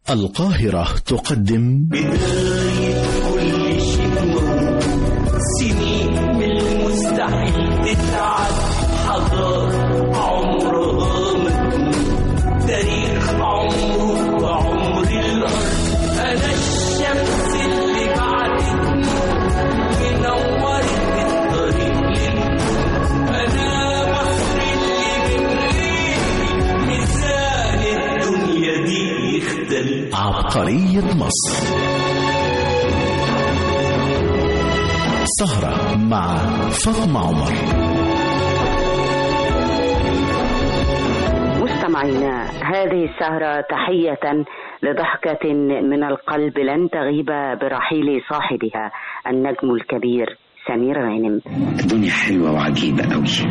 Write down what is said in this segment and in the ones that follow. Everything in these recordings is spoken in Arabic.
القاهرة تقدم بداية كل شيء موجود، سنين من المستحيل تتعد، حضارة عمرها مكتوب، تاريخ عمره وعمر الأرض. أنا الشمس اللي بعدت منورت الطريق للنور، أنا مصر اللي من غيري ميزان الدنيا دي يختلف. عبقرية مصر، سهرة مع فاطمة عمر. مستمعينا، هذه السهرة تحية لضحكة من القلب لن تغيب برحيل صاحبها النجم الكبير سمير غانم. الدنيا حلوة وعجيبة قوي،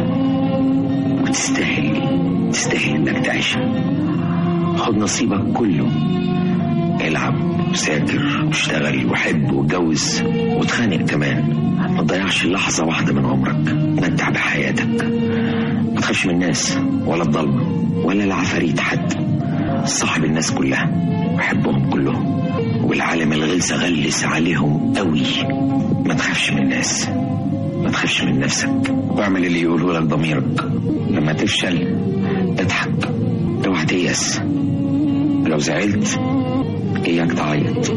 وتستاهل انك تعيشها. خد نصيبك كله، العب وسافر واشتغل وحب واتجوز وتخانق كمان. ما تضيعش لحظة واحدة من عمرك، تمتع بحياتك. ما تخافش من الناس ولا الضلمة ولا العفاريت حد. صاحب الناس كلها وحبهم كلهم، والعالم الغلسة غلس عليهم قوي. ما تخافش من الناس، ما تخافش من نفسك، واعمل اللي يقوله لك ضميرك. لما تفشل اضحك، اوعى تيأس. لو زعلت اياك تعيط،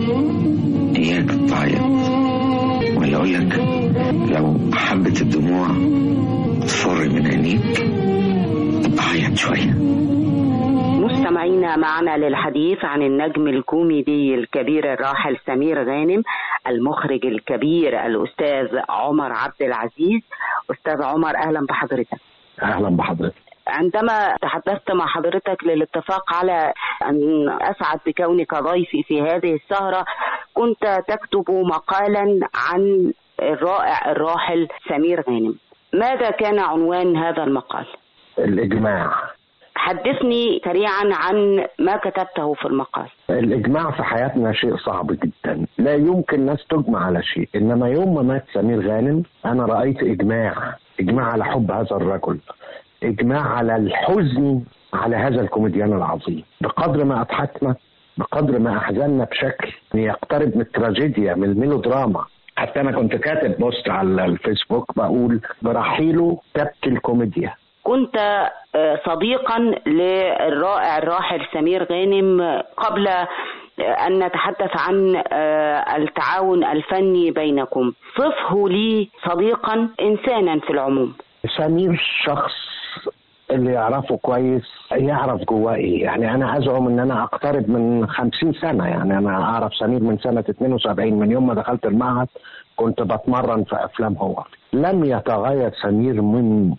ولا اقول لك لو حبت الدموع تفر من عينيك تعيط شويه. مستمعينا، معنا للحديث عن النجم الكوميدي الكبير الراحل سمير غانم المخرج الكبير الأستاذ عمر عبد العزيز. أستاذ عمر، أهلا بحضرتك. أهلا بحضرتك. عندما تحدثت مع حضرتك للاتفاق على أن أسعد بكونك ضيفي في هذه السهرة، كنت تكتب مقالا عن الرائع الراحل سمير غانم. ماذا كان عنوان هذا المقال؟ الإجماع. حدثني سريعا عن ما كتبته في المقال. الإجماع في حياتنا شيء صعب جدا، لا يمكن ناس تجمع على شيء، إنما يوم ما مات سمير غانم أنا رأيت إجماع على حب هذا الرجل، إجماع على الحزن على هذا الكوميديان العظيم. بقدر ما أضحكنا بقدر ما أحزننا بشكل يقترب من التراجيديا، من الميلودراما. حتى أنا كنت كاتب بوست على الفيسبوك بقول برحيله تبكي الكوميديا. كنت صديقا للرائع الراحل سمير غانم قبل أن نتحدث عن التعاون الفني بينكم. صفه لي صديقا إنسانا في العموم. سمير شخص اللي يعرفه كويس يعرف جواه ايه. يعني انا ازعم ان انا اقترب من 50 سنة، يعني انا اعرف سمير من سنة 72، من يوم ما دخلت المعهد كنت بتمرن في افلام هو. لم يتغير سمير من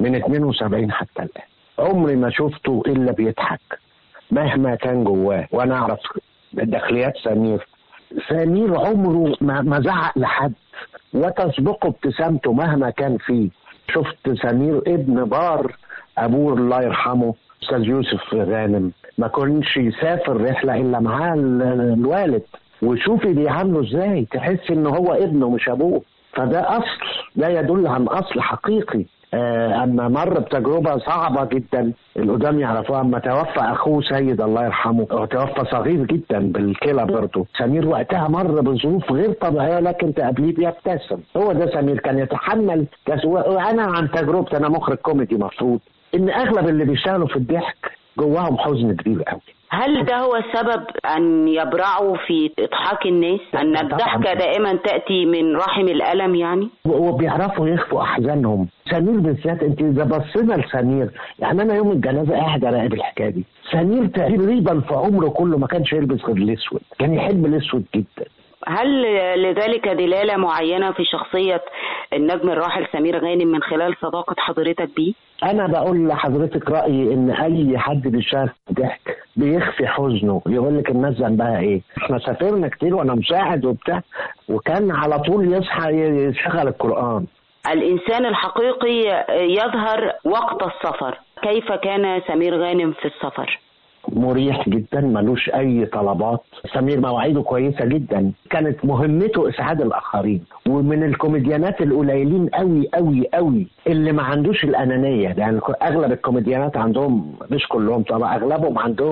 72 حتى الان. عمري ما شفته الا بيضحك مهما كان جواه، وانا اعرف داخليات سمير. سمير عمره ما زعق لحد، وتسبقه ابتسامته مهما كان فيه. شفت سمير ابن بار ابوه الله يرحمه استاذ يوسف غانم، ما كنش يسافر رحله الا معاه الوالد، وشوفي بيعامله ازاي، تحس ان هو ابنه مش ابوه. فده اصل لا يدل عن اصل حقيقي. اما مر بتجربه صعبه جدا، القدام يعرفوها. اما توفى اخوه سيد الله يرحمه، وتوفى صغير جدا بالكلى برضه. سمير وقتها مر بظروف غير طبيعيه، لكن تقابليه بيبتسم. هو ده سمير، كان يتحمل. وانا عن تجربتي، انا مخرج كوميدي، مفروض ان اغلب اللي بيشتغلوا في الضحك جواهم حزن كبير قوي. هل ده هو السبب أن يبرعوا في إضحاك الناس؟ أن الضحكة دائما تأتي من رحم الألم يعني؟ وبيعرفوا يخفوا أحزانهم. سمير بالذات، أنت إذا بصينا لسمير، يعني أنا يوم الجنازة قاعد أراقب الحكاية دي. سمير تقريبا في عمره كله ما كانش يلبس غير الأسود، كان يحب الأسود جدا. هل لذلك دلالة معينة في شخصية النجم الراحل سمير غانم من خلال صداقة حضرتك بيه؟ أنا بقول لحضرتك رأيي إن أي حد بيشارك ضحك بيخفي حزنه، يقول لك الناس ذنبها إيه. إحنا سافرنا كتير وأنا مساعد وبتاع، وكان على طول يصحى يشغل القرآن. الإنسان الحقيقي يظهر وقت السفر. كيف كان سمير غانم في السفر؟ مريح جدا، ملوش اي طلبات. سمير مواعيده كويسه جدا، كانت مهمته اسعاد الاخرين. ومن الكوميديانات القليلين قوي قوي قوي اللي ما عندوش الانانيه. يعني اغلب الكوميديانات عندهم، مش كلهم طبعا، اغلبهم عندهم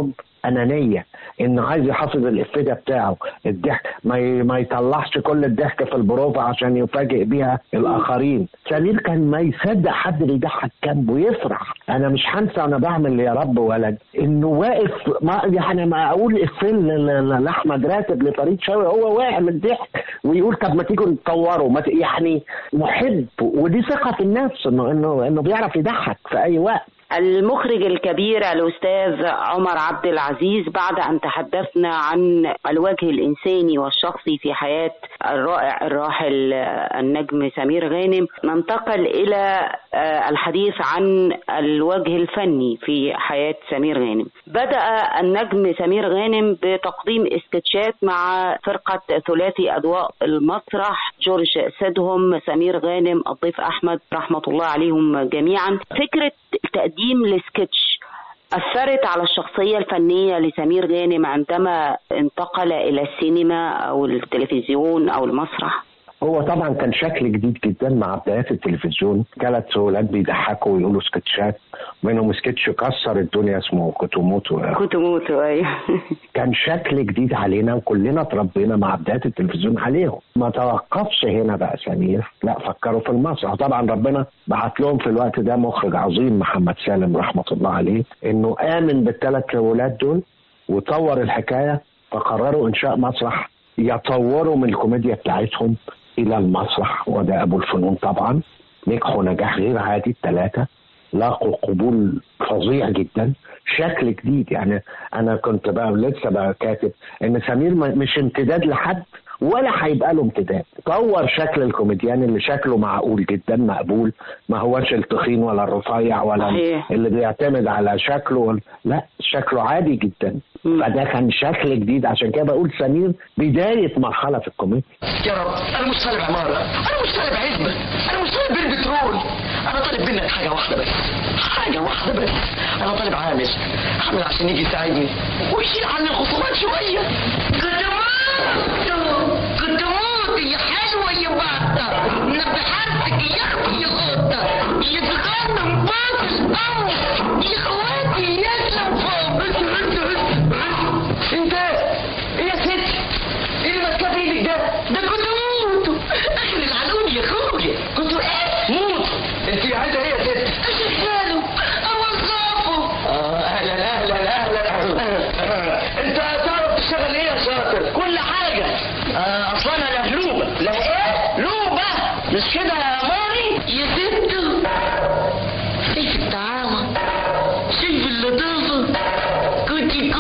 انانيه، انه عايز يحافظ الافيه ده بتاعه، الضحك ما يطلعش كل الضحك في البروفا عشان يفاجئ بيها الاخرين. سمير كان ما يصدق حد اللي يضحك جنبه يفرح. انا مش هنسى انا بعمل يا رب ولد انه واقف ما اقول افيه لاحمد راتب لفريد شوقي هو واقع من الضحك ويقول طب ما تيجوا نطوره، يعني محب، ودي ثقه في النفس انه بيعرف يضحك في اي وقت. المخرج الكبير الأستاذ عمر عبد العزيز، بعد أن تحدثنا عن الوجه الإنساني والشخصي في حياة الرائع الراحل النجم سمير غانم، ننتقل إلى الحديث عن الوجه الفني في حياة سمير غانم. بدأ النجم سمير غانم بتقديم اسكتشات مع فرقة ثلاثي أضواء المسرح، جورج سيدهم، سمير غانم، الضيف أحمد رحمة الله عليهم جميعا. فكرة تقديم السكتش أثرت على الشخصية الفنية لسمير غانم عندما انتقل إلى السينما أو التلفزيون أو المسرح؟ هو طبعا كان شكل جديد جدا مع بدايات التلفزيون، 3 ولاد بيضحكوا ويقولوا سكتشات، منهم سكتش كسر الدنيا اسمه كوتوموتو. ايوه كان شكل جديد علينا وكلنا اتربينا مع بدايات التلفزيون عليهم. ما توقفش هنا بقى سمير، لا فكروا في المسرح. طبعا ربنا بعت لهم في الوقت ده مخرج عظيم محمد سالم رحمه الله عليه، انه امن بال3 ولاد دول وطور الحكايه، فقرروا انشاء مسرح يطوروا من الكوميديا بتاعتهم الى المسرح، وده ابو الفنون. طبعا نجحوا نجاح غير عادي، ال3 لاقوا قبول فظيع جدا، شكل جديد. يعني انا كنت بقى لسه بقى كاتب ان سمير مش امتداد لحد ولا هيبقى له امتداد، طور شكل الكوميديان اللي شكله معقول جدا مقبول، ما هوش التخين ولا الرفيع ولا اللي بيعتمد على شكله، لا شكله عادي جدا. فده كان شكل جديد، عشان كده بقول سمير بداية مرحلة في الكوميديا. يا رب أنا مش طالب عمارة، أنا مش طالب عزبة، أنا مش طالب بير بترول، أنا طالب منك حاجة واحدة بس، أنا طالب عامل عشان يجي يساعدني ويشيل عني الخصومات شوية. كنت موت يا حلوة يا بطة، نبحرتك يا أختي يا قطة، يا تغنم باص الأمر يا خواتي يسلم فوق. انت ايه يا ست؟ ايه اللي ماسكاه في ايدك ده كنت موت اخر العلوم يا اخويا. كنت ايه؟ موت. انت عايزه ايه يا ست؟ اشغله اوظفه. اهلا. انت تعرف تشتغل ايه يا شاطر؟ كل حاجه. اصلا انا لوبه. لا ايه؟ لوبه مش كده يا مامي؟ يا ست شايف الطعامه، شايف اللطافه، كنت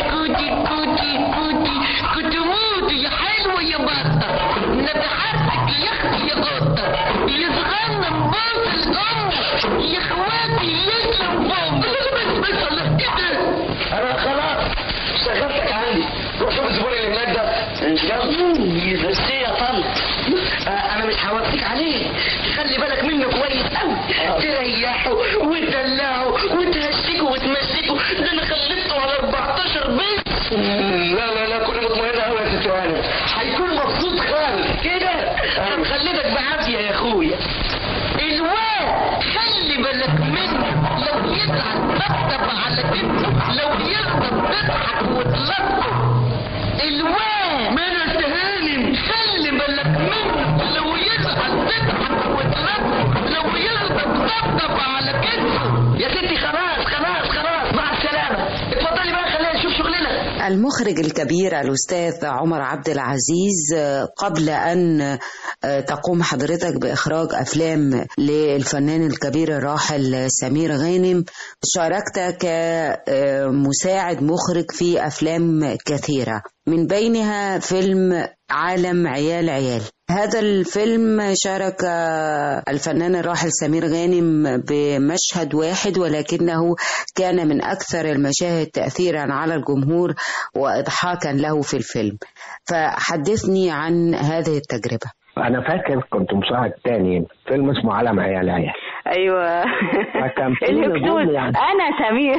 موت يا حلوة يا بطة، نبحرتك يا اختي يا قطة، يا صغنن باص الأم يا خواتي يسلم فوق. بس الله كده انا خلاص اشتغلتك عندي. روح شوف الزبون اللي هناك ده بس يا طنط انا مش هوصيك عليه، تخلي بالك منه كويس قوي، تريحه وتدلعه وتهشكه وتمسكه. ده انا خلفته على 14 بنت. لا كل مطمئنة قوي يا ست هانم، هيكون مبسوط خالص كده. هنخلفك بعافية يا اخويا. الواد خلي بالك منه، لو يزعل طبطب على كتفه، لو يغضب تضحك وتلطف. الواد ماذا هانم؟ خلي بالك منه، لو يزعل تضحك وتلطف، لو يغضب طبطب على كتفه. يا ستي خلاص مع السلامة، اتفضلي بقى خلينا نشوف شغلنا. المخرج الكبير الأستاذ عمر عبد العزيز، قبل أن تقوم حضرتك بإخراج أفلام للفنان الكبير الراحل سمير غانم، شاركت كمساعد مخرج في أفلام كثيرة، من بينها فيلم عالم عيال. هذا الفيلم شارك الفنان الراحل سمير غانم بمشهد واحد، ولكنه كان من أكثر المشاهد تأثيرا على الجمهور وإضحاكا له في الفيلم، فحدثني عن هذه التجربة. أنا فاكر كنت مساعد تاني فيلم اسمه عالم عيال. ايوه فكان في الهكسوس نجوم يعني. انا سمير.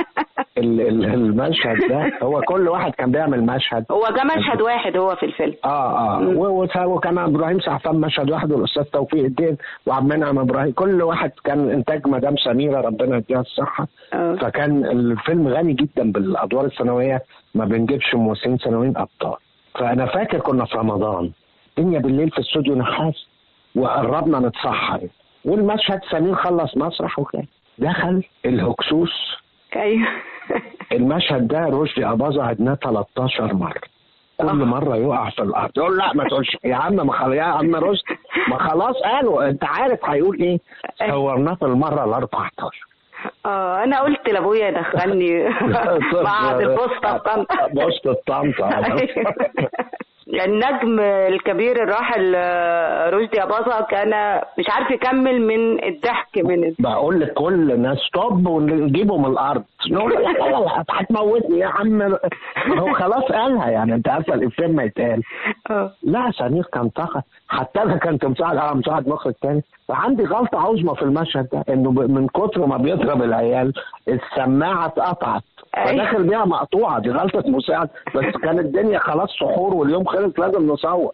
المشهد ده هو كل واحد كان بيعمل مشهد، هو ده مشهد واحد هو في الفيلم. وكان ابراهيم سعفان مشهد واحد، والاستاذ توفيق الدين وعبد المنعم ابراهيم، كل واحد كان انتاج مدام سميره ربنا يديها الصحه. فكان الفيلم غني جدا بالادوار الثانويه، ما بنجيبش ممثلين ثانويين ابطال. فانا فاكر كنا في رمضان الدنيا بالليل في استوديو نحاس وقربنا نتسحر، والمشهد سمير خلص مسرح وكده دخل الهكسوس. ايوه المشهد ده رشدي أباظة عدناه 13 مرة، كل مرة يقع في الأرض يقول لا ما تقولش يا عم، يا عم رشدي ما خلاص قالوا انت عارف هيقول ايه. صورناه في المرة ال 14. انا قلت لابويا دخلني بعد البوسطة بطنطا. بوسطة طنطا. النجم الكبير الراحل رشدي أباظة كان مش عارف يكمل من الضحك بقول لك كل ناس طب ونجيبه من الارض نقول لا هتموتني يا عم، هو خلاص قالها يعني، انت عارفه الافيه ما يتقال. لا سمير كان طاقه، حتى انا كنت مساعد مخرج تاني، وعندي غلطه عظمى في المشهد ده، انه من كتر ما بيضرب العيال السماعه اتقطعت فداخل بيها مقطوعه، دي غلطه مساعد، بس كانت الدنيا خلاص سحور واليوم خلص لازم نصور.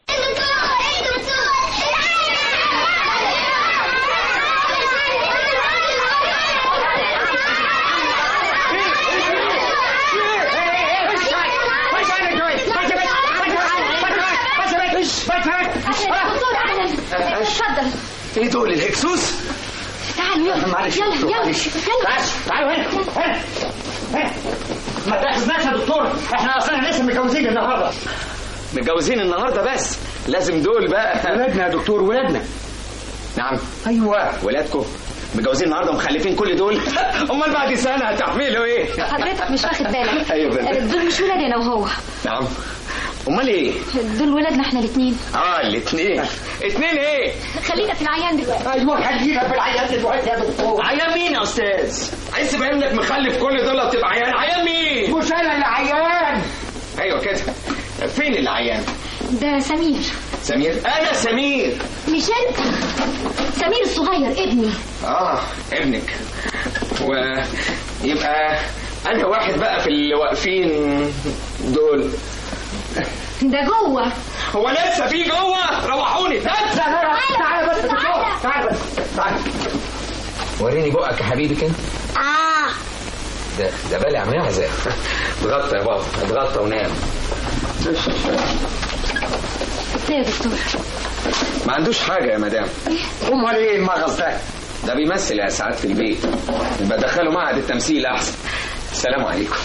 اتفضل. ايه دول الهكسوس؟ تعالوا يلا معلش يلا تعالوا هنا ما تاخذناش يا دكتور، احنا اصلا لسه متجوزين النهارده. متجوزين النهارده بس لازم دول بقى ولادنا يا دكتور، ولادنا. نعم ايوه ولادكم متجوزين النهارده ومخلفين كل دول. امال بعد سنه هتعملوا ايه؟ حضرتك مش واخد بالك. ايوه دول مش ولادي انا وهو. نعم امال ايه؟ دول ولادنا احنا الاثنين. الاثنين ايه؟ خلينا في العيان دلوقتي. ايوه خلينا في العيان دلوقتي يا دكتور. عيان مين يا استاذ؟ عايز تبين انك مخلف كل دول تبقى عيان مين؟ مش انا اللي عيان. ايوه كده. فين العيان؟ ده سمير. انا سمير. مش انت سمير الصغير ابني. ابنك. ويبقى انا واحد بقى في اللي واقفين دول. ده جوه. هو لسه في جوه؟ روحوني. تعالى بس تعالى. وريني بقك يا حبيبي كده. ده بالي عم يحزق. اتغطى يا بابا، اتغطى ونام. ايه يا دكتور؟ ما عندوش حاجه يا مدام. امال ايه المغص ده بيمثل يا سعاده في البيت، بدخله معهد التمثيل احسن. السلام عليكم.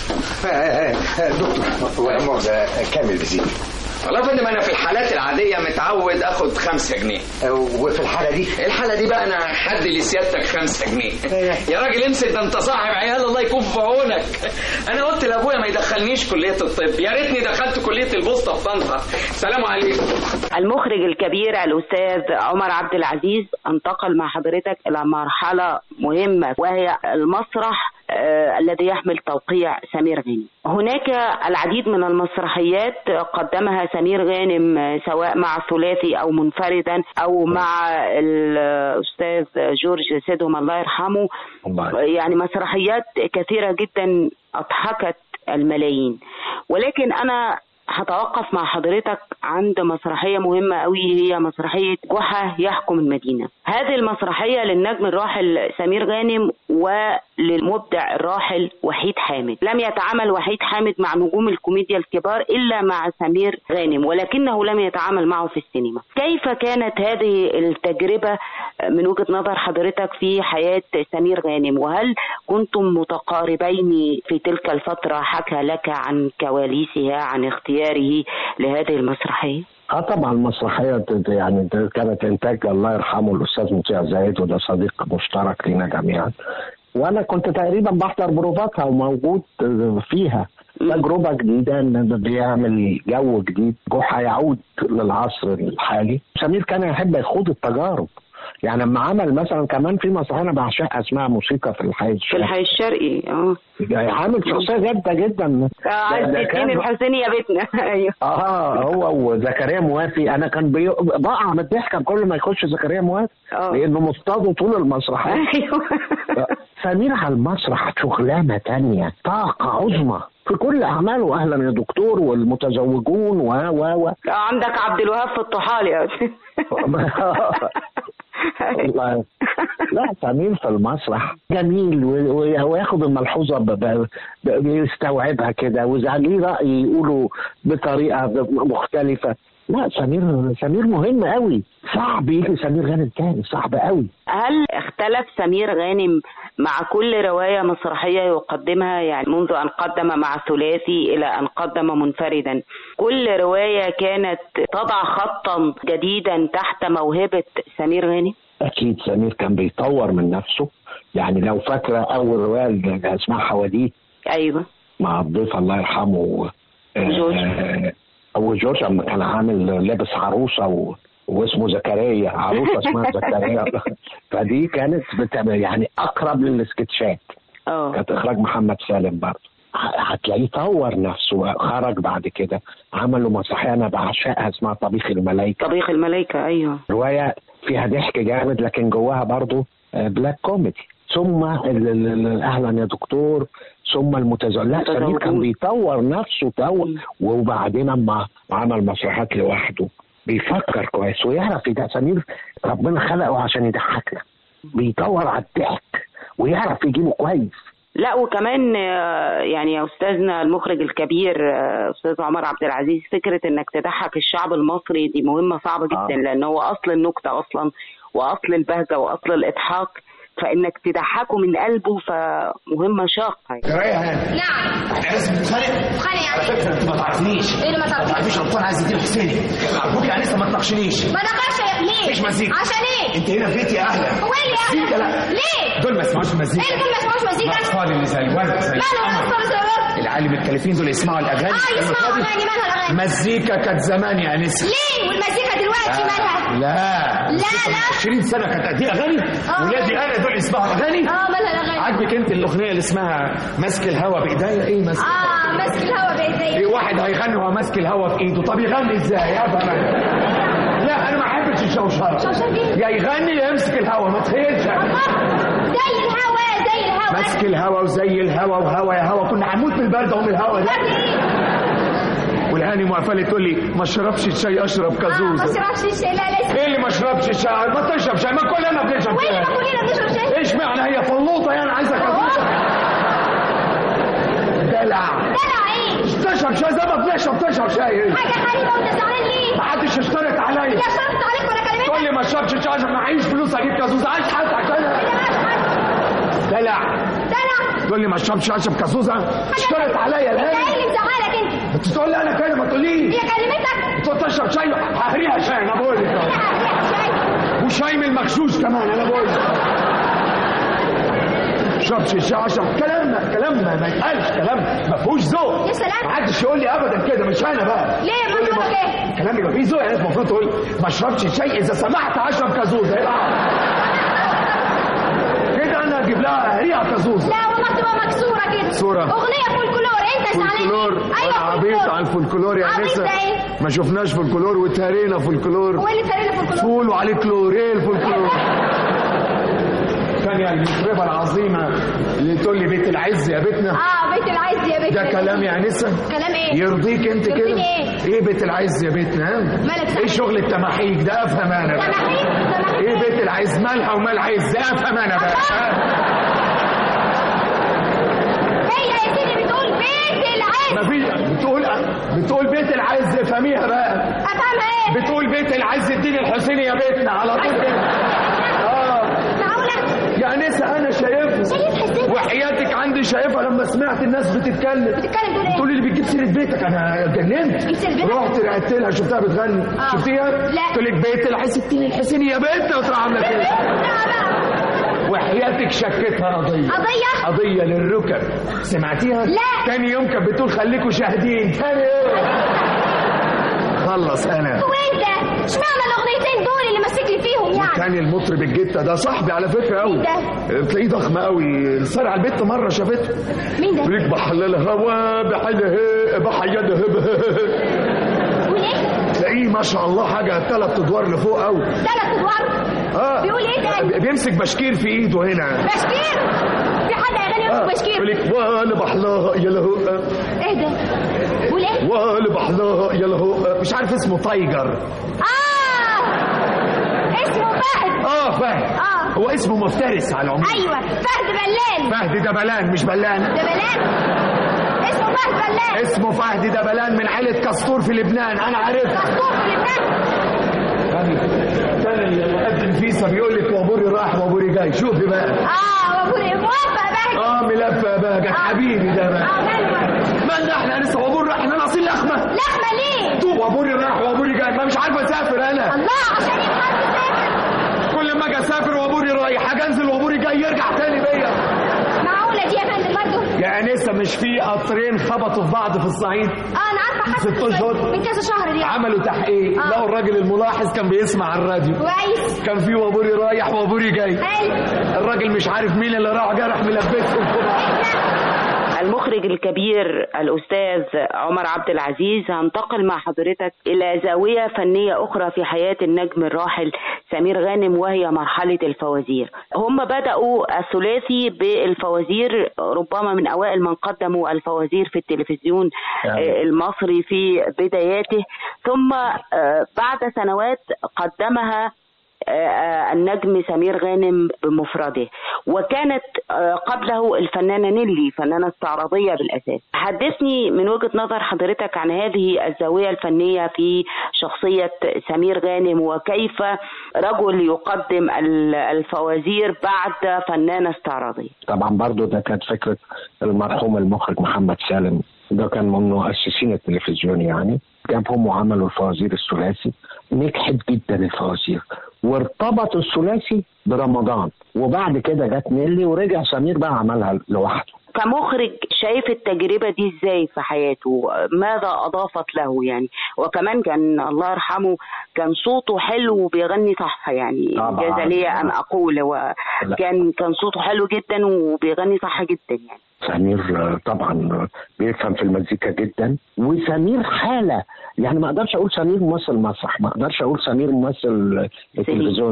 دكتور ولا كامل بزيد. والله يا فندم انا في الحالات العاديه متعود اخد 5 جنيه. وفي الحاله دي بقى انا حد لسيادتك 5 جنيه. يا راجل امسك، ده انت صاحب عيال الله يكون في عونك. انا قلت لابويا ما يدخلنيش كليه الطب، يا ريتني دخلت كليه البوسطه في طنطا. السلام عليكم. المخرج الكبير الاستاذ عمر عبد العزيز انتقل مع حضرتك الى مرحله مهمه، وهي المسرح الذي يحمل توقيع سمير غانم. هناك العديد من المسرحيات قدمها سمير غانم سواء مع ثلاثي أو منفردا أو مع الأستاذ جورج سيدهم الله يرحمه. يعني مسرحيات كثيرة جدا أضحكت الملايين، ولكن أنا هتوقف مع حضرتك عند مسرحية مهمة قوي، هي مسرحية جحا يحكم المدينة. هذه المسرحية للنجم الراحل سمير غانم وللمبدع الراحل وحيد حامد. لم يتعامل وحيد حامد مع نجوم الكوميديا الكبار إلا مع سمير غانم، ولكنه لم يتعامل معه في السينما. كيف كانت هذه التجربة من وجهة نظر حضرتك في حياة سمير غانم؟ وهل كنتم متقاربين في تلك الفترة؟ حكى لك عن كواليسها، عن اختياره لهذه المسرحية؟ طبعا المسرحية يعني كانت إنتاج الله يرحمه الأستاذ مطيع زايد، وده صديق مشترك لنا جميعا، وأنا كنت تقريبا بحضر بروفاتها وموجود فيها. تجربة جديدة، إن بيعمل جو جديد، جحا يعود للعصر الحالي. سمير كان يحب يخوض التجارب، يعني لما عمل مثلا كمان في مسرحيه انا بعشقها اسمها موسيقى في الحي الشرقي. في الحي الشرقي يعني عامل شخصيه جامده جدا. عز الدين الحسيني يا بيتنا. ايوه هو وزكريا موافي. انا كان بقع من الضحك كل ما يخش زكريا موافي لانه مصطاده طول المسرحيه. ايوه سمير على المسرح شغلانه تانية، طاقه عظمى في كل اعماله. اهلا يا دكتور والمتزوجون و عندك عبد الوهاب في الطحالي. والله لا سمير في المسرح جميل وياخد الملحوظه بيستوعبها كده، واذا ليه راي يقوله بطريقه مختلفه. لا سمير مهم قوي، صعب يجي سمير غانم تاني، صعب قوي. هل اختلف سمير غانم مع كل رواية مسرحية يقدمها؟ يعني منذ أن قدم مع ثلاثي إلى أن قدم منفردا، كل رواية كانت تضع خطا جديدا تحت موهبة سمير غانم؟ أكيد سمير كان بيطور من نفسه. يعني لو فاكرة أول رواية اللي اسمها حواديت، أيوة، مع الضيف الله يرحمه جورج. جورج لما كان عامل لابس عروسة واسمه زكريا، عروسة اسمها زكريا. فدي كانت يعني أقرب للسكتشات. كانت إخراج محمد سالم برضه. هتلاقيه طور نفسه، خرج بعد كده عملوا مسرحية أنا بعشقها اسمها طبيخ الملايكة. طبيخ الملايكة، أيوه، رواية فيها ضحك جامد لكن جواها برضه بلاك كوميدي. ثم أهلا يا دكتور، ثم المتزوج. لا سمير كان بيطور نفسه وبعدين اما عمل مسرحيات لوحده بيفكر كويس ويعرف ده. سمير ربنا خلقه عشان يضحكنا، بيدور على الضحك ويعرف يجيبه كويس. لا وكمان يعني يا استاذنا المخرج الكبير استاذ عمر عبد العزيز، فكره انك تضحك الشعب المصري دي مهمه صعبه جدا، لان هو اصل النكته اصلا واصل البهجه واصل الاضحاك، فانك تضحكه من قلبه فمهمه شاقه. نعم احنا لازم نتخانق يعني على فكره انت ما تعرفنيش. ايه اللي ما تعرفنيش؟ الابطال عايز يدير حسيني. ارجوك يعني لسه ما تناقشنيش. ما ناقشش ليه؟ مش مزيكا. عشان ايه؟ انت هنا في بيتي يا اهلا. هو ايه اللي مزيكا؟ لا ليه؟ دول ما يسمعوش مزيكا. ايه دول ما يسمعوش مزيكا؟ الاطفال اللي زي الورد زي مالهم الاطفال زي الورد؟ العيال المتكلفين دول يسمعوا الاغاني. يسمعوا اغاني. مالها الاغاني؟ مزيكا كانت زمان يا انسه. ليه؟ والمزيكا دلوقتي مالها؟ لا 20 سنه كانت قد ايه اغاني؟ ولادي انا دول يسمعوا اغاني؟ مالها الاغاني؟ عاجبك انت الاغنيه اللي اسمها ماسك الهوا بايديا؟ ايه ماسك؟ ماسك الهوا بايديا. في واحد هيغني وهو ماسك الهوا في ايده، طب يغني ازاي يا بابا؟ لا انا ما احبش الشوشره. يا يغني يا يمسك الهوا، ما تخيلش. زي الهوا ماسك الهوا وزي الهوا وهوا يا هوا، كنا هنموت من البرد ومن الهوا ده. والهاني مقفله تقول لي ما اشربش الشاي اشرب كازوزه. ما اشربش الشاي. لا لسه. ايه اللي ما اشربش الشاي؟ ما تشرب شاي، ما كلنا بنشرب شاي. وين ما كلنا بنشرب شاي؟ ايش معنى هي فلوطه يعني عايزه كازوزه؟ دلع ايه؟ تشرب شاي زي ما بنشرب تشرب شاي. حاجه غريبه وانت زعلان ليه؟ ما حدش اشترط عليا. لا اشترطت عليك ولا كلمتك. تقول لي ما اشربش شاي عشان معيش فلوس اجيب كازوزه. عايش حياتك عشان دلع. تقول لي ما اشربش اشرب كازوزه. اشترط عليا الهاني. ايه اللي مزعلك انت؟ تقول لي انا كده، ما تقوليش. هي كلمتك؟ تقول تشرب شاي ههريها شاي. انا بقول لك وشاي من المغشوش كمان. انا بقول لك شربش الشاي عشان كلامنا ما يتقالش، كلام ما فيهوش ذوق. يا سلام، ما حدش يقول لي ابدا كده، مش انا بقى. ليه ما تقول ليه؟ كلام يبقى فيه ذوق. يعني المفروض تقول ما اشربش الشاي اذا سمحت اشرب كازوزه. كده انا اجيب لها هريها كازوزه. لا والله تبقى مكسوره كده. صوره اغنيه فولكلور. انت زعلان؟ فولكلور. ايوه عبيط على الفولكلور يا نسا. ما شفناش فولكلور وتهرينا فولكلور. هو اللي تهرينا فولكلور؟ فول وعليه كلور. ايه الفولكلور؟ ثانية المطربة العظيمة اللي تقول لي بيت العز يا بيتنا. بيت العز يا بيتنا. ده كلام يا انسه؟ كلام ايه؟ يرضيك انت كده؟ ايه بيت العز يا بيتنا؟ مالك؟ ايه شغل التماحيك ده؟ افهم انا بقى. تماحيك؟ ايه بيت العز؟ مالها ومال عز؟ افهم انا بقى. هي يا سيدي بتقول بيت العز. ما في بتقول بيت العز. افهميها بقى. افهمها ايه؟ بتقول بيت العز الدين الحسيني يا بيتنا على طول كده. يا نسا انا شايفها وحياتك عندي شايفها. لما سمعت الناس بتتكلم تقول لي اللي بتجيب سيره بيتك انا اتجننت. رحت رقدت لها شفتها بتغني. شفتيها؟ تقول لك بيت العز الدين الحسيني يا بيتنا وتروح عامله كده. وحياتك شكتها قضيه للركب. سمعتيها؟ لا. تاني يوم كانت بتقول خليكوا شاهدين. تاني يوم خلص انا. وانت اشمعنى الاغنيتين دول اللي ماسك لي فيهم يعني؟ كان المطرب الجتة ده صاحبي على فكرة قوي. تلاقيه ضخم قوي، صار على البيت مرة شافته. مين ده؟ بيقول لك بحلل الهوا بحيده تلاقيه ما شاء الله حاجة 3 أدوار لفوق قوي. 3 أدوار؟ بيقول ايه ده؟ بيمسك بشكير في ايده هنا. بشكير؟ في حد هيغني يمسك بشكير؟ بيقول لك وانا بحلاها يا لهو. ايه ده؟ بيقول ايه؟ وانا بحلاها يا لهو. مش عارف اسمه تايجر. اسمه فهد. فهد. هو اسمه مفترس على العموم. ايوه فهد بلان. فهد دبلان مش بلان. دبلان. اسمه فهد بلان. اسمه فهد دبلان من عيلة كستور في لبنان. انا عرفت كستور في لبنان. كان اللي مقدم فيسا بيقول لك وابوري رايح وابوري جاي. شوفي بقى. وابوري موافق بقى. ملفه بقى. حبيبي ده بقى. مالنا احنا لسه وابوري رايح. احنا ناقصين لخمه. لخمه ليه؟ وابوري رايح وابوري جاي. ما مش عارف اسافر انا. الله عشان يبقى تسافر. كل ما اجي اسافر وابوري رايح اجي انزل وابوري جاي يرجع تاني بيا. معقوله دي يا فندم برضه؟ يا انسه مش في قطرين خبطوا في بعض في الصعيد؟ انا عارفه حاجه 6 اشهر من كذا شهر دي. عملوا تحقيق لقوا الراجل الملاحظ كان بيسمع على الراديو كويس. كان في وابوري رايح وابوري جاي. حلو. الراجل مش عارف مين اللي راح جرح ملبسهم. المخرج الكبير الأستاذ عمر عبد العزيز، هنتقل مع حضرتك إلى زاوية فنية أخرى في حياة النجم الراحل سمير غانم، وهي مرحلة الفوازير. هم بدأوا الثلاثي بالفوازير، ربما من أوائل من قدموا الفوازير في التلفزيون المصري في بداياته، ثم بعد سنوات قدمها النجم سمير غانم بمفرده، وكانت قبله الفنانة نيلي، فنانة استعراضية بالأساس. حدثني من وجهة نظر حضرتك عن هذه الزاوية الفنية في شخصية سمير غانم، وكيف رجل يقدم الفوازير بعد فنانة استعراضية. طبعا برضو ده كانت فكرة المرحوم المخرج محمد سالم، ده كان من مؤسسين التلفزيون يعني. جابهم وعملوا الفوازير الثلاثي، نجحت جدا الفوازير، وارتبط الثلاثي برمضان، وبعد كده جت نيلي ورجع سمير بقى عملها لوحده. كمخرج شايف التجربة دي ازاي في حياته؟ ماذا أضافت له يعني؟ وكمان كان الله يرحمه كان صوته حلو وبيغني صح يعني، جاز لي أن أقول، وكان صوته حلو جدا وبيغني صح جدا يعني. سمير طبعا بيفهم في المزيكا جدا، وسمير حالة يعني، ما اقدرش اقول سمير ممثل مسرح، ما اقدرش اقول سمير ممثل التلفزيون،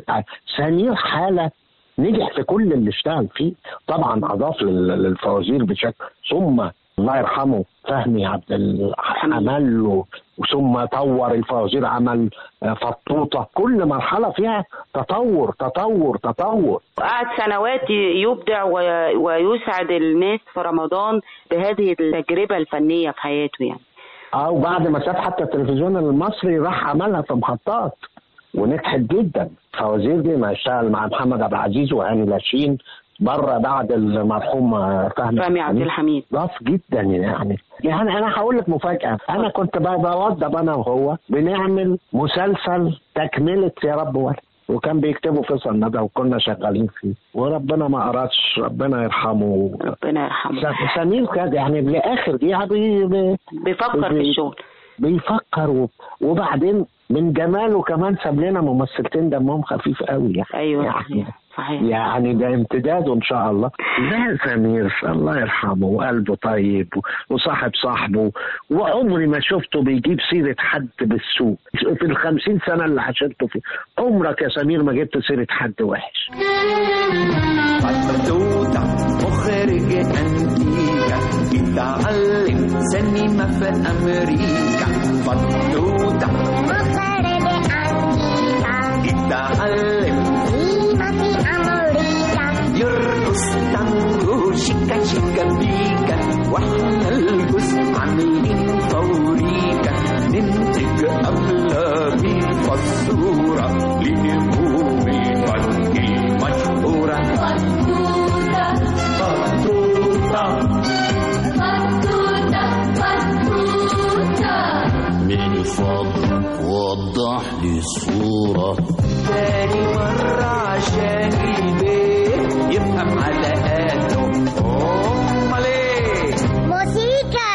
سمير حالة نجح في كل اللي اشتغل فيه. طبعا اضاف للفوازير بشكل، ثم الله يرحمه فهمي عبد عمل له، ثم طور الفوازير، عمل فطوطة، كل مرحلة فيها تطور تطور تطور. قعد سنوات يبدع ويسعد الناس في رمضان بهذه التجربة الفنية في حياته يعني. وبعد ما ساب حتى التلفزيون المصري راح عملها في محطات ونجحت جدا. فوازير دي ما اشتغل مع محمد عبد العزيز وهاني لاشين بره بعد المرحوم فهمي عبد الحميد، ضاف جدا يعني انا هقول لك مفاجاه، انا كنت بوضب انا وهو بنعمل مسلسل تكمله يا رب ولد، وكان بيكتبوا فيصل ندى وكنا شغالين فيه، وربنا ما أرادش، ربنا يرحمه. ربنا يرحمه. سمير كده يعني لاخر دقيقه بيفكر في الشغل، بيفكر وبعدين من جماله كمان ساب لنا ممثلتين دمهم خفيف قوي يعني. ايوه يعني صحيح. يعني ده امتداده ان شاء الله. ده سمير الله يرحمه وقلبه طيب وصاحب صاحبه، وعمري ما شفته بيجيب سيره حد بالسوء في 50 سنه اللي عشرته فيه. عمرك يا سمير ما جبت سيره حد وحش. فتوتة مخرج أنتيكا اتعلم سينما في أمريكا. فتوتة مخرج أنتيكا اتعلم سينما في أمريكا. يرقص تانجو شيكا شيكا بيكا، واحنا الجزء عاملين فوريكا. ننتج أفلام فزورة لنجوم الفن المشهورة. فتوتة فتوتة فتوتة فتوتة، من فضلك وضح لي الصورة تاني مرة عشان البيت يفهم على قده. أمال إيه؟ موسيقى.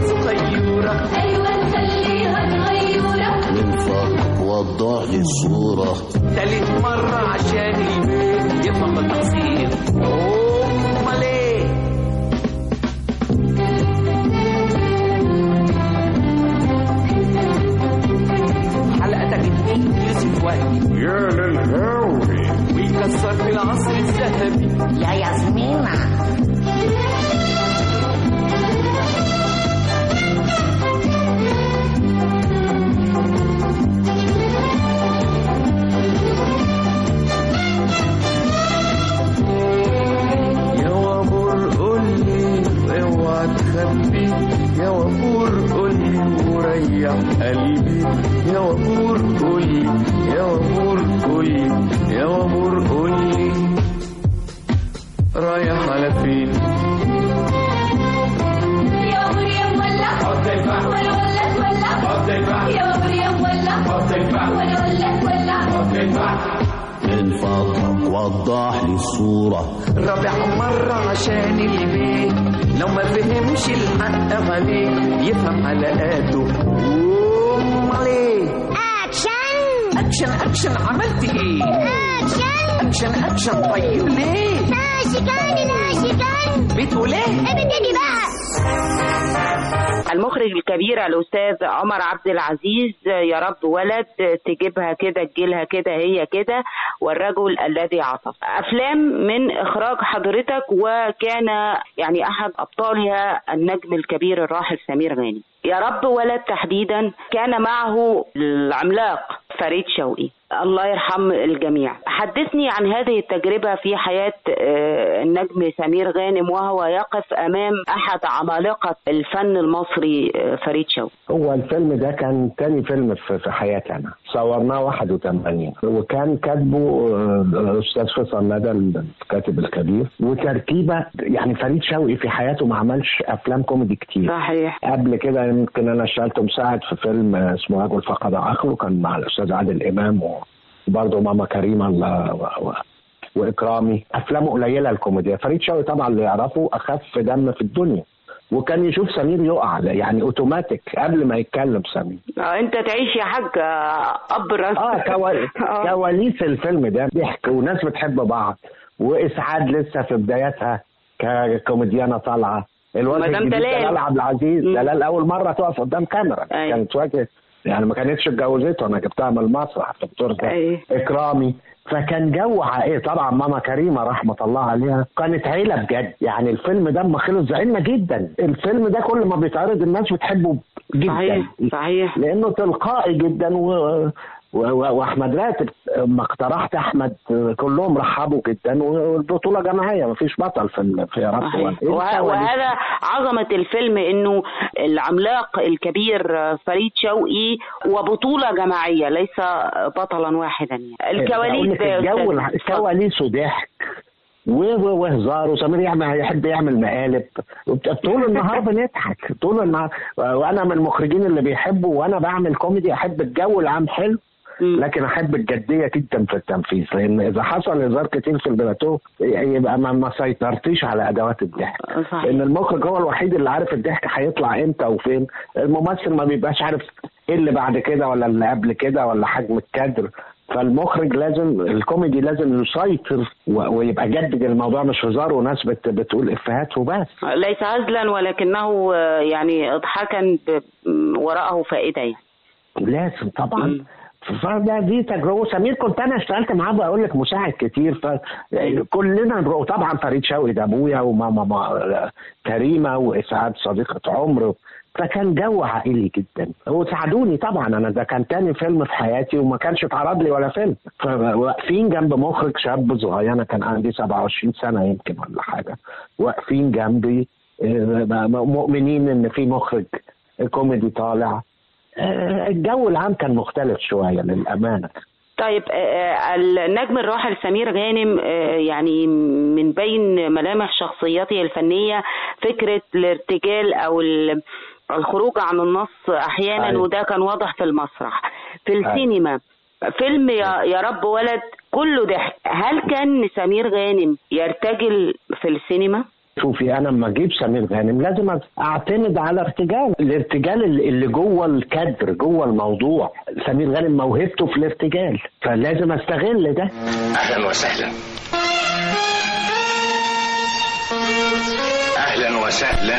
صغيرة. أيوة نخليها غيورة. من فضلك وضح لي الصورة. تالت مرة عشان البيت يفهم بالتقصير. أمال إيه؟ حلقتك اتنين يوسف وهبي. يا للهاوي. ويكسر في العصر الذهبي. يا ياسمينة. تخبي يا وفور قولي وريح قلبي. يا وفور قولي يا وفور قولي يا وفور قولي رايح على فين؟ يا مريم ولا ولا ولا ولا يا مريم ولا ولا ولا من فضلك وضح لي الصورة. رابع مرة عشان البيت لو ما فهمش الحق عليه يفهم حلقاته. أمال إيه؟ أكشن أكشن أكشن. عملت إيه؟ أكشن أكشن أكشن. طيب ليه؟ ناشكان بتقول إيه؟ ابتدي بقى. المخرج الكبير الأستاذ عمر عبد العزيز، يا رب ولد تجيبها كده تجيلها كده هي كده، والرجل الذي عطف، أفلام من إخراج حضرتك، وكان يعني أحد أبطالها النجم الكبير الراحل سمير غانم. يا رب ولد تحديدا كان معه العملاق فريد شوقي، الله يرحم الجميع. حدثني عن هذه التجربة في حياة النجم سمير غانم وهو يقف أمام أحد عمالقة الفن المصري فريد شوقي. هو الفيلم ده كان تاني فيلم في حياتي أنا، صورناه 81 وكان كاتبه الأستاذ فيصل ندى الكاتب الكبير، وتركيبة يعني فريد شوقي في حياته ما عملش أفلام كوميدي كتير. صحيح. قبل كده يمكن أنا اشتغلت مساعد في فيلم اسمه رجل فقد عقله، كان مع الأستاذ عادل إمام وبرضه ماما كريمة وإكرامي. أفلامه قليلة الكوميديا. فريد شوقي طبعا اللي يعرفه أخف دم في الدنيا، وكان يشوف سمير يقع يعني اوتوماتيك قبل ما يتكلم سمير. انت تعيش يا حاج ابرز. كواليس الفيلم ده ضحك وناس بتحب بعض، واسعاد لسه في بداياتها ككوميديانه طالعه. مدام دلال عبد العزيز، دلال اول مره تقف قدام كاميرا. كانت واجهه يعني ما كانتش اتجوزته، انا جبتها من المسرح الدكتور ده. اكرامي. فكان جو عائلي طبعا. ماما كريمه رحمه الله عليها كانت عيله بجد. يعني الفيلم ده ما خلص زعلنا جدا. الفيلم ده كل ما بيتعرض الناس بتحبه جدا. صحيح. لانه تلقائي جدا واحمد راتب ما اقترحت احمد كلهم رحبوا جدا، والبطوله جماعيه ما فيش بطل في يا رب. وهذا عظمه الفيلم، انه العملاق الكبير فريد شوقي وبطوله جماعيه ليس بطلا واحدا. الكواليس كواليسه ضحك وهزار، وسمير يحب يعمل مقالب طول النهار بنضحك طول النهار. وانا من المخرجين اللي بيحبوا وانا بعمل كوميدي احب الجو العام حلو، لكن احب الجديه جدا في التنفيذ، لان اذا حصل هزار كتير في البلاتو يبقى ما سيطرتيش على ادوات الضحك. لان المخرج هو الوحيد اللي عارف الضحك هيطلع امتى وفين. الممثل ما بيبقاش عارف ايه اللي بعد كده ولا اللي قبل كده ولا حجم الكادر. فالمخرج لازم الكوميدي لازم يسيطر ويبقى جدد الموضوع، مش هزار وناس بتقول افيهات وبس. ليس هزلا ولكنه يعني اضحاكا وراءه فائده يعني. لازم طبعا. فده دي تجربه. سمير كنت انا اشتغلت معاه بقول لك مساعد كتير، فكلنا طبعا فريد شوقي ده ابويا وماما كريمه واسعاد صديقه عمر، فكان جو عائلي جدا. وساعدوني طبعا. انا ده كان تاني فيلم في حياتي وما كانش اتعرض لي ولا فيلم، فواقفين جنب مخرج شاب صغير، انا كان عندي 27 سنه يمكن ولا حاجه، واقفين جنبي مؤمنين ان في مخرج كوميدي طالع. الجو العام كان مختلف شويه للامانه. طيب النجم الراحل سمير غانم يعني من بين ملامح شخصيته الفنيه فكره الارتجال او الخروج عن النص احيانا. وده كان واضح في المسرح. في السينما فيلم يا رب ولد كله ضحك. هل كان سمير غانم يرتجل في السينما؟ شوفي انا لما اجيب سمير غانم لازم اعتمد على الارتجال اللي جوه الكادر جوه الموضوع. سمير غانم موهبته في الارتجال، فلازم استغل ده. اهلا وسهلا. اهلا وسهلا.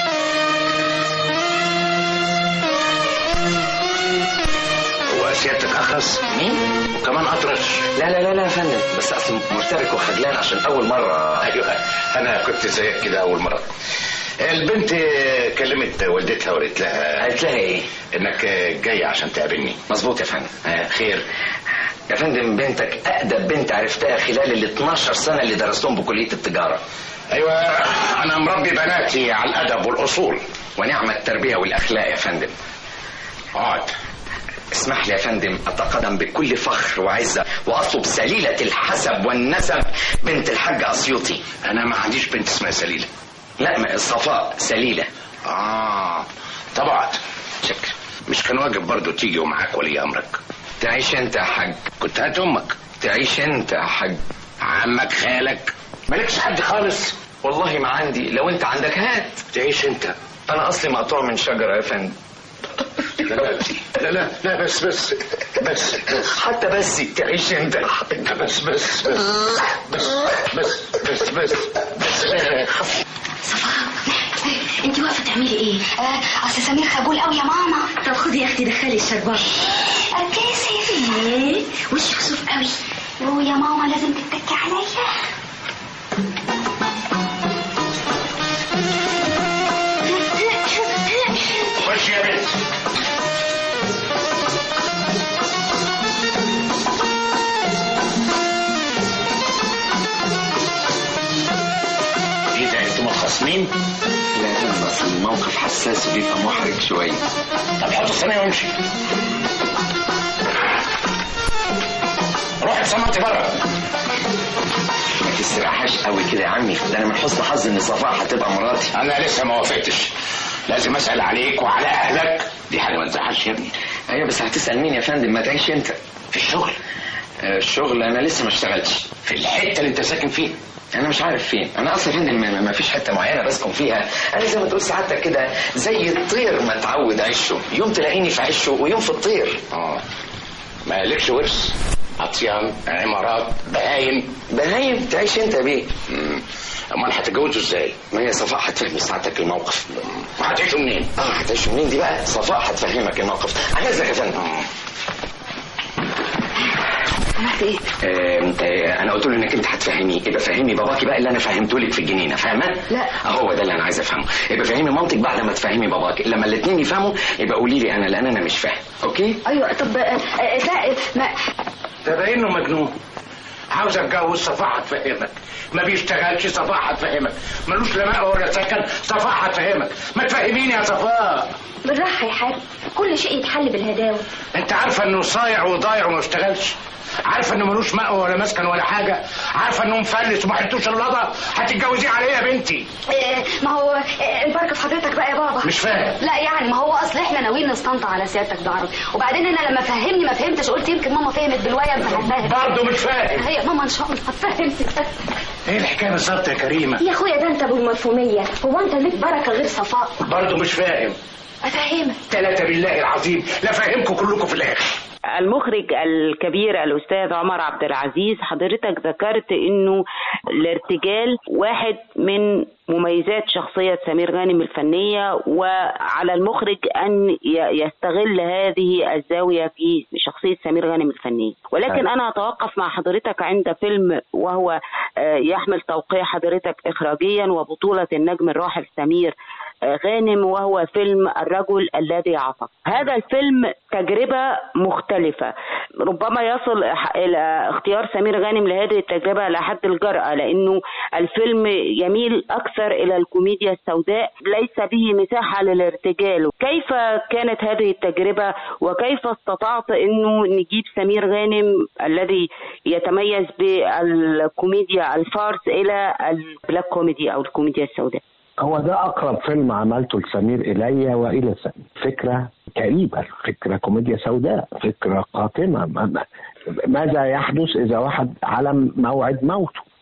وسيادتك اخرس مين وكمان اطرش؟ لا يا فندم، بس اصل مرتبك وخجلان عشان اول مره. ايوه انا كنت زيك كده اول مره. البنت كلمت والدتها وقالت لها ايه؟ انك جاي عشان تقابلني. مظبوط يا فندم. خير يا فندم، بنتك اقدم بنت عرفتها خلال ال 12 سنه اللي درستهم بكليه التجاره. ايوه انا مربي بناتي على الادب والاصول ونعم التربيه والاخلاق يا فندم. اقعد. اسمح لي يا فندم اتقدم بكل فخر وعزه واطلب سليله الحسب والنسب بنت الحاج اسيوطي. انا ما عنديش بنت اسمها سليله. لا، صفاء سليله. طبعا. شكرا. مش كان واجب برضو تيجي ومعاك ولي امرك؟ تعيش انت يا حاج. كنت هات امك. تعيش انت يا حاج. عمك خالك مالكش حد خالص؟ والله ما عندي، لو انت عندك هات. تعيش انت. انا اصلي مقطوع من شجره يا فندم. لا بس حتى بس تعيش انت. بس صفاء، انت واقفه تعملي ايه؟ اصل سمير خجول قوي يا ماما. طب خدي يا اختي دخلي الشربات. اتكسف. ايه وشك كسوف قوي. ويا ماما لازم تتكي عليا. خش يا بنت. ايه ده انتوا متخاصمين؟ لا بس الموقف حساس وبيبقى محرج شويه. طب حط الصينيه وامشي. روح اتسمعتي بره. ما تستريحش قوي كده يا عمي، ده انا من حسن حظي ان صفاء هتبقى مراتي. انا لسه ما وافقتش، لازم اسال عليك وعلى اهلك. دي حاجه ما تزعلش يا ابني. ايوه بس هتسال مين يا فندم؟ ما تعيش انت. في الشغل. الشغل انا لسه ما اشتغلتش. في الحته اللي انت ساكن فيها؟ انا مش عارف فين. انا اصلا فندم ما فيش حته معينه بسكن فيها. انا زي ما تقول سعادتك كده زي الطير ما اتعود عشه، يوم تلاقيني في عشه ويوم في الطير. ما لكش ورث؟ عطيان، عمارات، بهايم تعيش انت بيه. امال هتتجوزوا ازاي؟ ما هي صفاء هتفهم ساعتك الموقف. هتعيشوا منين؟ هتعيشوا منين دي بقى صفاء هتفهمك الموقف. عايزك يا فندم. عملت ايه؟ انا قلت له انك انت هتفهميه. يبقى فهمي باباكي بقى اللي انا فهمته لك في الجنينه، فاهمه؟ لا هو ده اللي انا عايز افهمه. يبقى فهمي مامتك بعد ما تفهمي باباكي. لما الاثنين يفهموا يبقى قولي لي انا، لان انا مش فاهم. اوكي؟ ايوه. طب لا ما ده باين انه مجنون. عاوز اتجوز صفاء هتفهمك. ما بيشتغلش صفاء هتفهمك. ملوش لا مأوى ولا سكن صفاء هتفهمك. ما تفهميني يا صفاء. بالراحه يا حاج، كل شيء يتحل بالهداوه. انت عارفه انه صايع وضايع وما اشتغلش؟ عارفه انه ملوش مأوى ولا مسكن ولا حاجه؟ عارفه انه مفلس وما حلتوش اللضا؟ هتتجوزيه عليه يا بنتي؟ ما هو البركه في حضرتك بقى يا بابا. مش فاهم. لا يعني ما هو اصل احنا ناويين نستنطع على سيادتك بعرض، وبعدين انا لما فهمني ما فهمتش، قلت يمكن ماما فهمت بالوايه انت هتفهم. برضه مش فاهم. هي ماما ان شاء الله هتفهم. ايه الحكايه بالظبط يا كريمه؟ يا اخويا ده انت ابو المفهوميه، هو انت ليك بركه غير صفاء؟ برضه مش فاهم. افهمك. 3 بالله العظيم لا فهمكم كلكم في الاخر. المخرج الكبير الأستاذ عمر عبد العزيز، حضرتك ذكرت إنه الارتجال واحد من مميزات شخصية سمير غانم الفنية، وعلى المخرج أن يستغل هذه الزاوية في شخصية سمير غانم الفنية. ولكن أنا أتوقف مع حضرتك عند فيلم وهو يحمل توقيع حضرتك إخراجيا وبطولة النجم الراحل سمير غانم، وهو فيلم الرجل الذي عصى. هذا الفيلم تجربة مختلفة، ربما يصل إلى اختيار سمير غانم لهذه التجربة لحد الجرأة، لأنه الفيلم يميل أكثر إلى الكوميديا السوداء، ليس به مساحة للارتجال. كيف كانت هذه التجربة وكيف استطعت أنه نجيب سمير غانم الذي يتميز بالكوميديا الفارس إلى البلاك كوميدي أو الكوميديا السوداء؟ هو ده أقرب فيلم عملته لسمير إلي وإلى سمير. فكرة كئيبة، فكرة كوميديا سوداء، فكرة قاتمة. ماذا يحدث إذا واحد على موعد موته؟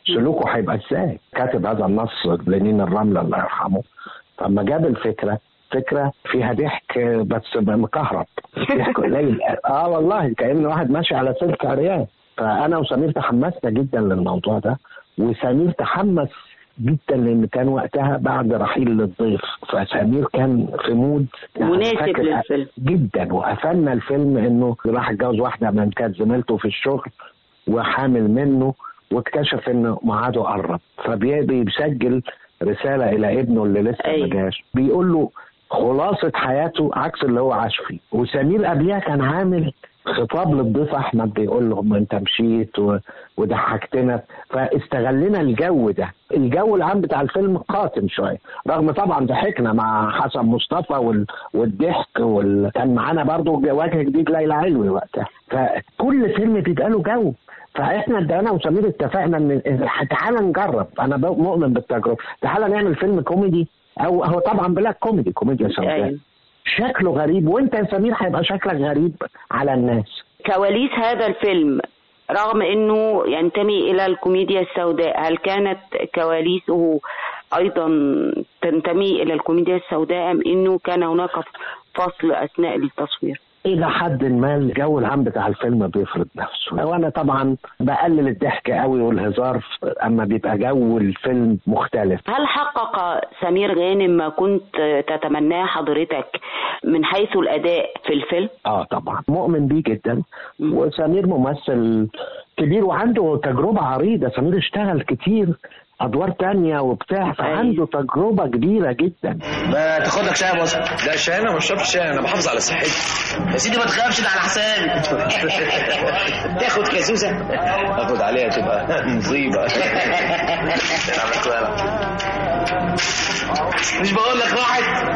سلوكه هيبقى ازاي؟ كاتب هذا النص لنين الرملة الله يرحمه، فلما جاب الفكرة فكرة فيها ضحك بس مكهرب، ضحك قليل. والله كأن واحد ماشي على سلك عريان. فأنا وسمير تحمسنا جدا للموضوع ده، وسمير تحمس جدا لأن كان وقتها بعد رحيل للضيف، فسمير كان في مود مناسب للفيلم جدا. وقفلنا الفيلم انه راح اتجوز واحدة من كانت زميلته في الشغل وحامل منه، واكتشف انه ميعاده قرب، فبيسجل رسالة الى ابنه اللي لسه ما جاش، بيقول له خلاصة حياته عكس اللي هو عاش فيه. وسمير قبلها كان عامل خطاب للضيف احمد بيقول له انت مشيت وضحكتنا، فاستغلنا الجو ده. الجو العام بتاع الفيلم قاتم شويه، رغم طبعا ضحكنا مع حسن مصطفى والضحك كان معانا برضو وجه جديد ليلى علوي وقتها. فكل فيلم بيبقى له جو، فاحنا انا وسمير اتفقنا ان تعالى نجرب، انا مؤمن بالتجربه، تعالى نعمل فيلم كوميدي، او هو طبعا بلاك كوميديا سوداء شكله غريب، وانت يا سمير هيبقى شكلك غريب على الناس. كواليس هذا الفيلم رغم انه ينتمي الى الكوميديا السوداء، هل كانت كواليسه ايضا تنتمي الى الكوميديا السوداء ام انه كان هناك فصل اثناء التصوير؟ الى حد ما الجو العام بتاع الفيلم بيفرض نفسه، وانا طبعا بقلل الضحك قوي والهزار اما بيبقى جو الفيلم مختلف. هل حقق سمير غانم ما كنت تتمناه حضرتك من حيث الاداء في الفيلم؟ طبعا مؤمن بيه جدا. وسمير ممثل كبير وعنده تجربة عريضة، سمير اشتغل كتير ادوار تانية وبتاع، فعنده تجربة كبيرة جدا. ما تاخدك شاي يا بصر؟ لا شاي انا ما بشربش شاي، انا بحافظ على صحتي يا سيدي. ما تخافش ده على حسابي. تاخد كازوزة؟ اخد عليها تبقى مصيبة. مش بقول لك راحت؟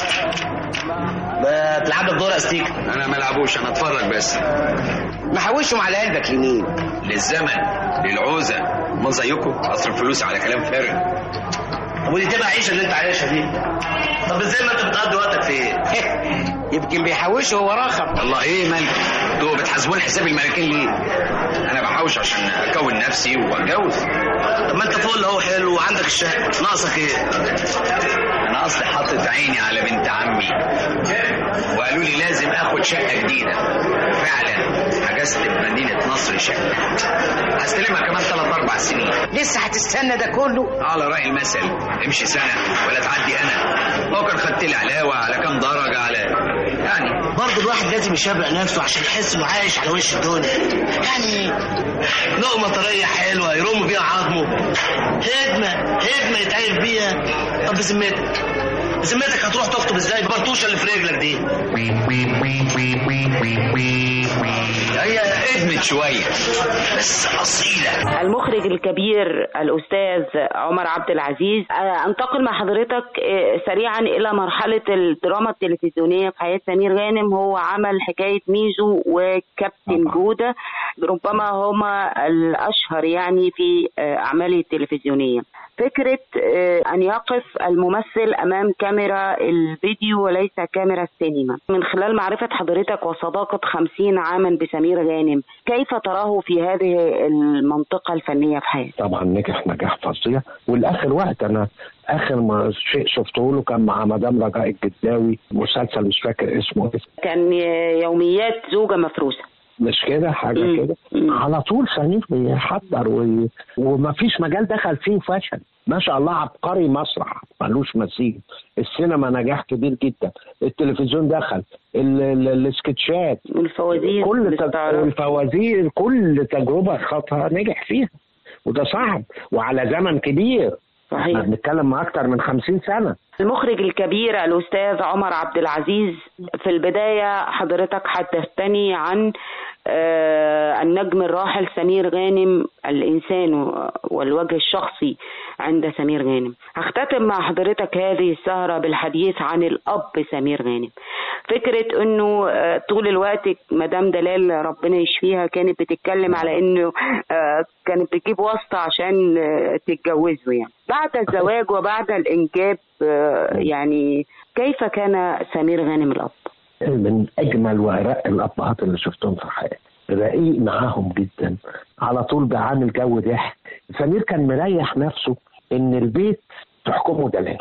ما تلعب بدور استيك. انا ما العبوش، انا اتفرج بس. محوشهم على قلبك لمين؟ للزمن، للعوزة، امال زيكم اصرف فلوس على كلام فارغ. طب ودي تبقى عيشه اللي انت عايشها دي؟ طب ازاي ما انت بتقضي وقتك في ايه؟ يمكن بيحوش هو راخر. الله ايه مالك؟ انتوا بتحاسبون حساب الملاكين ليه؟ انا بحوش عشان اكون نفسي واتجوز. طب ما انت فوق اهو حلو وعندك الشقه، ناقصك ايه؟ انا اصلي حاطط عيني على بنت عمي وقالوا لي لازم اخد شقه جديده. فعلا حجزت بمدينه نصر شقه، هستلمها كمان 3-4 سنين. لسه هتستنى ده كله؟ على راي المثل، امشي سنه ولا تعدي انا. هو كان خدت لي علاوه على كام درجه على يعني. برضه الواحد لازم يشبع نفسه عشان يحس انه عايش على وش الدنيا. يعني لقمه طريه حلوه يرم فيها عظمه، هدمه يتعرف بيها. طب بذمتك هتروح تخطب ازاي ببرطوشه اللي في رجلك دي؟ هي ادمت شويه بس اصيله. المخرج الكبير الاستاذ عمر عبد العزيز، انتقل مع حضرتك سريعا الى مرحله الدراما التلفزيونيه في حياه سمير غانم. هو عمل حكايه ميزو وكابتن جوده، ربما هما الاشهر يعني في اعماله التلفزيونيه. فكرة أن يقف الممثل أمام كاميرا الفيديو وليس كاميرا السينما، من خلال معرفة حضرتك وصداقة 50 عاما بسمير غانم، كيف تراه في هذه المنطقة الفنية في حياته؟ طبعا نجح فظيع، والآخر وقت أنا آخر شيء شفته له كان مع مدام رجاء الجداوي، مسلسل مش فاكر اسمه، كان يوميات زوجة مفروسة، مش كده حاجة كده. على طول سمير بيحضر ومفيش مجال دخل فيه فشل. ما شاء الله عبقري، مسرح ملوش مثيل، السينما نجاح كبير جدا، التلفزيون دخل، السكتشات، الفوازير، كل تجربة خطها نجح فيها، وده صعب وعلى زمن كبير. صحيح. بنتكلم أكتر من 50 سنة. المخرج الكبير الأستاذ عمر عبد العزيز، في البداية حضرتك حدثتني عن النجم الراحل سمير غانم، الإنسان والوجه الشخصي عند سمير غانم. هختتم مع حضرتك هذه السهرة بالحديث عن الأب سمير غانم. فكرة أنه طول الوقت مدام دلال ربنا يشفيها كانت بتتكلم على أنه كانت بتجيب واسطة عشان تتجوزه، يعني بعد الزواج وبعد الإنجاب، يعني كيف كان سمير غانم الأب؟ من أجمل وأرق الأبهات اللي شفتهم في حياتي، رقيق معاهم جدا، على طول بعامل جو ضحك، سمير كان مريح نفسه ان البيت تحكمه دلال.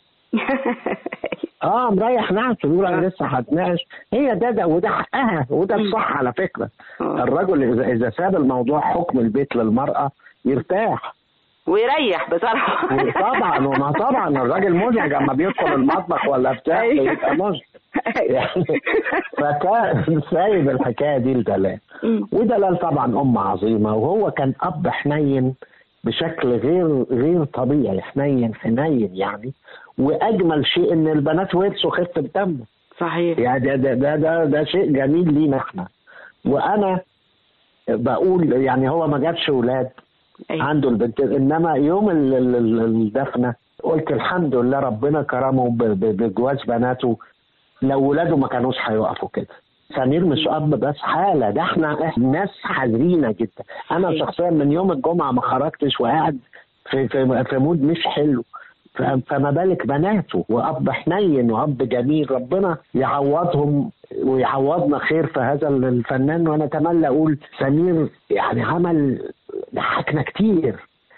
مريح نفسه يقول انا لسه هتناقش، هي ده وده حقها وده الصح على فكره. الرجل اذا ساب الموضوع حكم البيت للمراه يرتاح ويريح بصراحه. طبعا وما طبعا الراجل مزعج اما بيدخل المطبخ ولا بتاع يبقى مزعج يعني. فكان سايب الحكايه دي لدلال، ودلال طبعا عظيمه، وهو كان اب حنين بشكل غير طبيعي، حنين يعني. واجمل شيء ان البنات ورثوا خفه دمه. صحيح. يعني ده شيء جميل لينا احنا. وانا بقول يعني هو ما جابش اولاد، عنده البنتين، انما يوم الدفنه قلت الحمد لله ربنا كرمه بجواز بناته، لو ولاده ما كانوش هيوقفوا كده. سمير مش اب بس حاله، ده احنا ناس حزينه جدا. انا شخصيا من يوم الجمعه ما خرجتش وقاعد في مود مش حلو، فما بالك بناته، واب حنين واب جميل. ربنا يعوضهم ويعوضنا خير في هذا الفنان. وانا اتمنى اقول سمير يعني عمل ضحكنا كتير،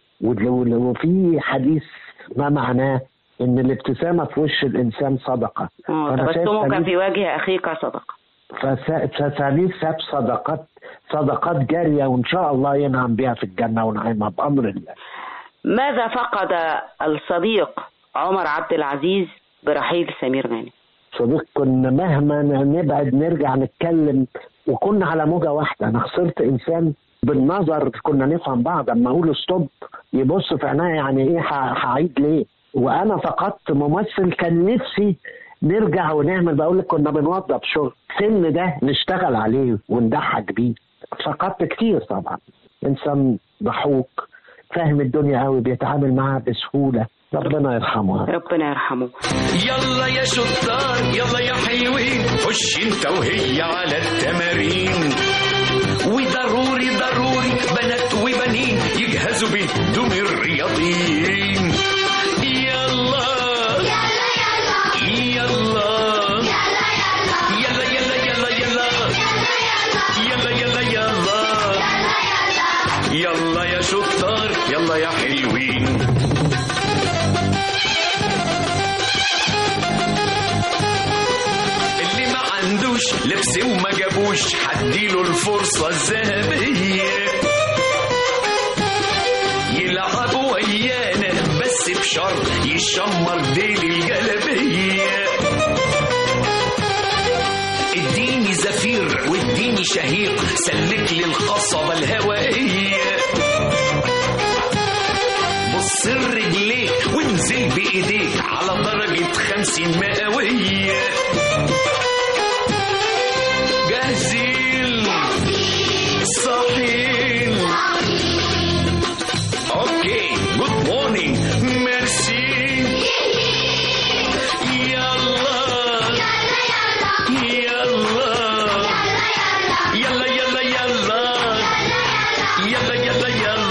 وفي حديث ما معناه ان الابتسامه في وش الانسان صدقه. تبسمك في وجه اخيك صدقه. فسمير ساب صدقات جاريه، وان شاء الله ينعم بها في الجنه ونعيمها بامر الله. ماذا فقد الصديق عمر عبد العزيز برحيل سمير غانم؟ صديق كنا مهما نبعد نرجع نتكلم، وكنا على موجه واحده. انا خسرت انسان بالنظر كنا نفهم بعض، اما اقول ستوب يبص في عينيا يعني ايه هعيد ليه. وانا فقدت ممثل كان نفسي نرجع ونعمل، بقول لك كنا بنوظف شغل سن ده نشتغل عليه ونضحك بيه. فقدت كتير طبعا. انسان ضحوك فاهم الدنيا قوي، بيتعامل معها بسهوله. ربنا يرحمه. ربنا يرحمه. يلا يا شطار يلا يا حلوين، خش انت وهي على التمارين، وضروري بنات وبنين يجهزوا بهدوم الرياضيين. يلا يلا يلا يلا يلا يلا يلا يلا يلا يا شطار يلا يا حلوين. اللي ما عندوش لبس وما جابوش هديله الفرصة الذهبية، يلعب ويانا بس بشرط يشمر ديل الجلبية. اديني زفير واديني شهيق، سلك لي القصبة الهوائية، بص رجليك وانزل بايديك على درجة 50 مئوية. جاهزين صاحيين اوكي جود مورنينج ميرسي. يلا يلا يلا يلا يلا يلا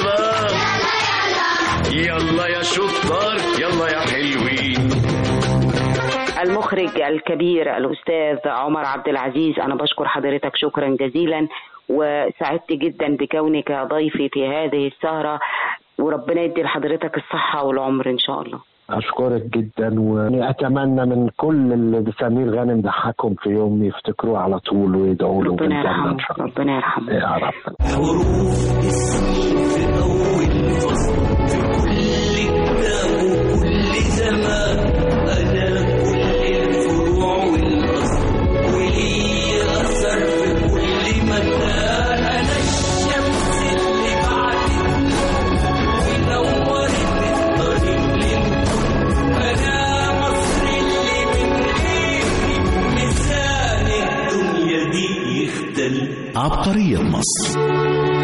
يلا يا شطار يلا يا حلوين. المخرج الكبير الأستاذ عمر عبد العزيز، أنا بشكر حضرتك شكرا جزيلا، وسعدت جدا بكونك ضيفي في هذه السهرة، وربنا يدي لحضرتك الصحة والعمر إن شاء الله. أشكرك جدا، وأتمنى من كل اللي سمير غانم ضحكهم في يوم يفتكروه على طول ويدعوا له ربنا يرحمه. ربنا يرحمه يا رب. حروف اسمي في أول فصل في كل كتاب وكل زمان، أنا كل الفروع والأصل ولي أثر في كل مكان. أنا الشمس اللي بعدت ونورت الطريق للكل، أنا مصر اللي من غيري ميزان الدنيا دي يختل. عبقرية مصر،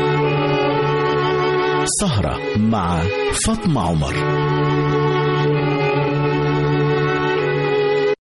سهرة مع فاطمة عمر.